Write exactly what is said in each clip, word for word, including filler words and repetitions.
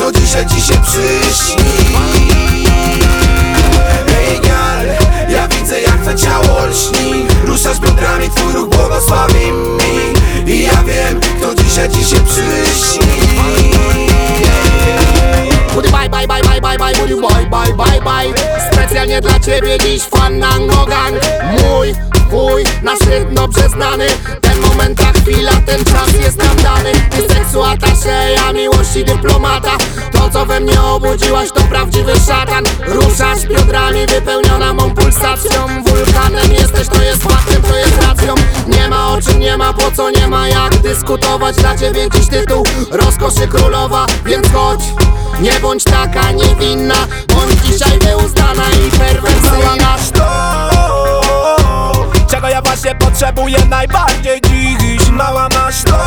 kto dzisiaj ci się przyśni. Hey gal, ja widzę jak twoje ciało lśni. Ruszasz biodrami, twój ruch błogosławi mi. I ja wiem, kto dzisiaj ci się przyśni. Booty bye bye bye bye bye bye, booty boy bye bye bye. Specjalnie dla ciebie dziś Fandango Gang. Mój, twój, nasz rytm dobrze znany. Ten moment, ta chwila, ten czas jest nam dany. Ty seksu attaché, ja miłości dyplomata. To co we mnie obudziłaś to prawdziwy szatan. Ruszasz biodrami, wypełniona mą pulsacją. Wulkanem jesteś, to jest faktem, to jest racją. Nie ma o czym, nie ma po co, nie ma jak dyskutować. Dla ciebie dziś tytuł rozkoszy królowa. Więc chodź, nie bądź taka niewinna. Bądź dzisiaj wyuzdana i perwersyjna. To, czego ja właśnie potrzebuję najbardziej dziś. Mała masz to,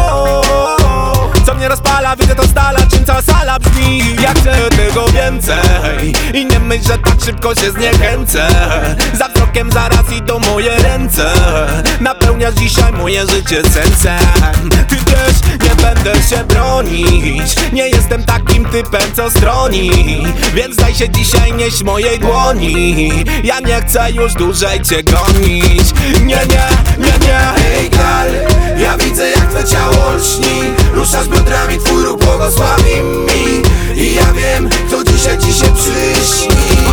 co mnie rozpala, widzę to z dala, czym cała sala brzmi. Ja chcę tego więcej i nie myśl, że tak szybko się zniechęcę. Za wzrokiem zaraz idą moje ręce. Napełniasz dzisiaj moje życie sensem. Ty też nie będę się bronić. Nie jestem takim typem, co stroni. Więc daj się dzisiaj nieść mojej dłoni. Ja nie chcę już dłużej cię gonić. Nie, nie, nie, nie. Hey gal, ja widzę jak twoje ciało lśni. Ruszasz biodrami, twój ruch błogosławi mi. I ja wiem, kto dzisiaj ci się przyśni.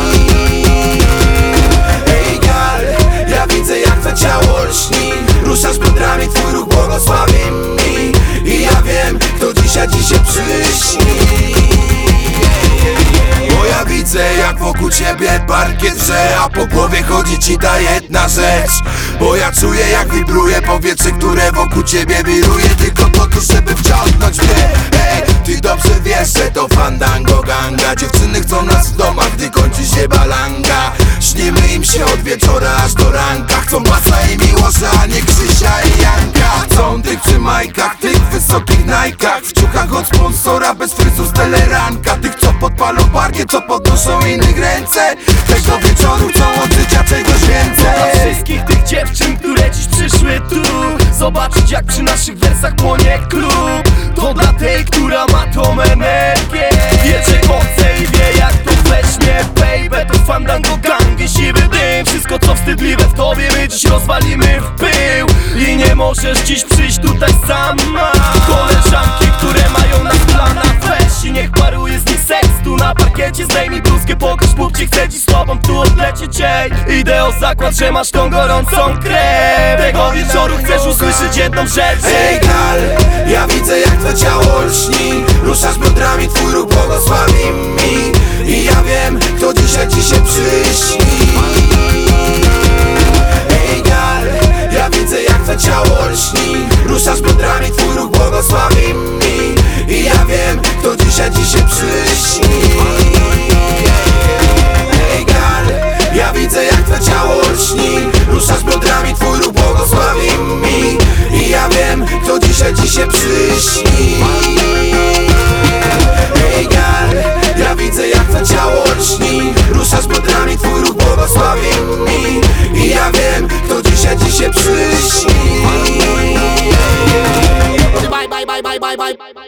Hey gal, ja widzę jak twoje ciało lśni. Ruszasz biodrami, twój ruch błogosławi mi. I ja wiem, kto dzisiaj ci się przyśni. Bo ja widzę jak wokół ciebie parkiet wrze, a po głowie chodzi ci ta jedna rzecz. Bo ja czuję jak wibruje powietrze, które wokół ciebie wiruje. Tylko po to, żeby wciągnąć mnie. Ej, ty dobrze wiesz, że to Fandango Ganga. Dziewczyny chcą nas w domach, gdy kończy się balanga. Śnimy im się od wieczora aż do ranka. Chcą Basa i Miłosza, a nie Krzysia i Janka. Chcą tych przy majkach, tych w wysokich najkach, w ciuchach od sponsora, bez fryzur z teleranka. Tych co podpalą parkiet, co podnoszą innych ręce. Tego wieczoru chcą od życia czegoś więcej. Dla wszystkich tych dziewczyn, które dziś przyszły tu zobaczyć jak przy naszych wersach płonie klub. To dla tej, która ma tą energię. Wie, że chce i wie jak to weźmie. Baby, to Fandango Gang i siwy dym. Wszystko co wstydliwe w tobie my dziś rozwalimy w pył. I nie możesz dziś przyjść tutaj sama. Koleżanki, które mają nas w planach, weź i niech paruje z nich seks tu na parkiecie. Zdejmij bluzkę, pokaż pupcie, chcę dziś z tobą tu odlecieć. Ej, idę o zakład, że masz tą gorącą krew. Tego wieczoru chcesz usłyszeć jedną rzecz. Hey gal, ja widzę jak twoje ciało lśni. Ruszasz biodrami, twój ruch błogosławi mi. I ja wiem, kto dzisiaj ci się przyśni. Hey gal, ja widzę jak twoje ciało lśni. Ruszasz biodrami, twój ruch błogosławi mi. I ja wiem, kto dzisiaj ci się przyśni. Hey gal, ja widzę jak twoje ciało lśni. Ruszasz biodrami, twój ruch błogosławi mi. I ja wiem, kto dzisiaj ci się przyśni. Hey gal, ja widzę jak twoje ciało lśni. Ruszasz biodrami, twój ruch błogosławi mi. I ja wiem, kto dzisiaj ci się przyśni. Bye bye bye bye bye bye.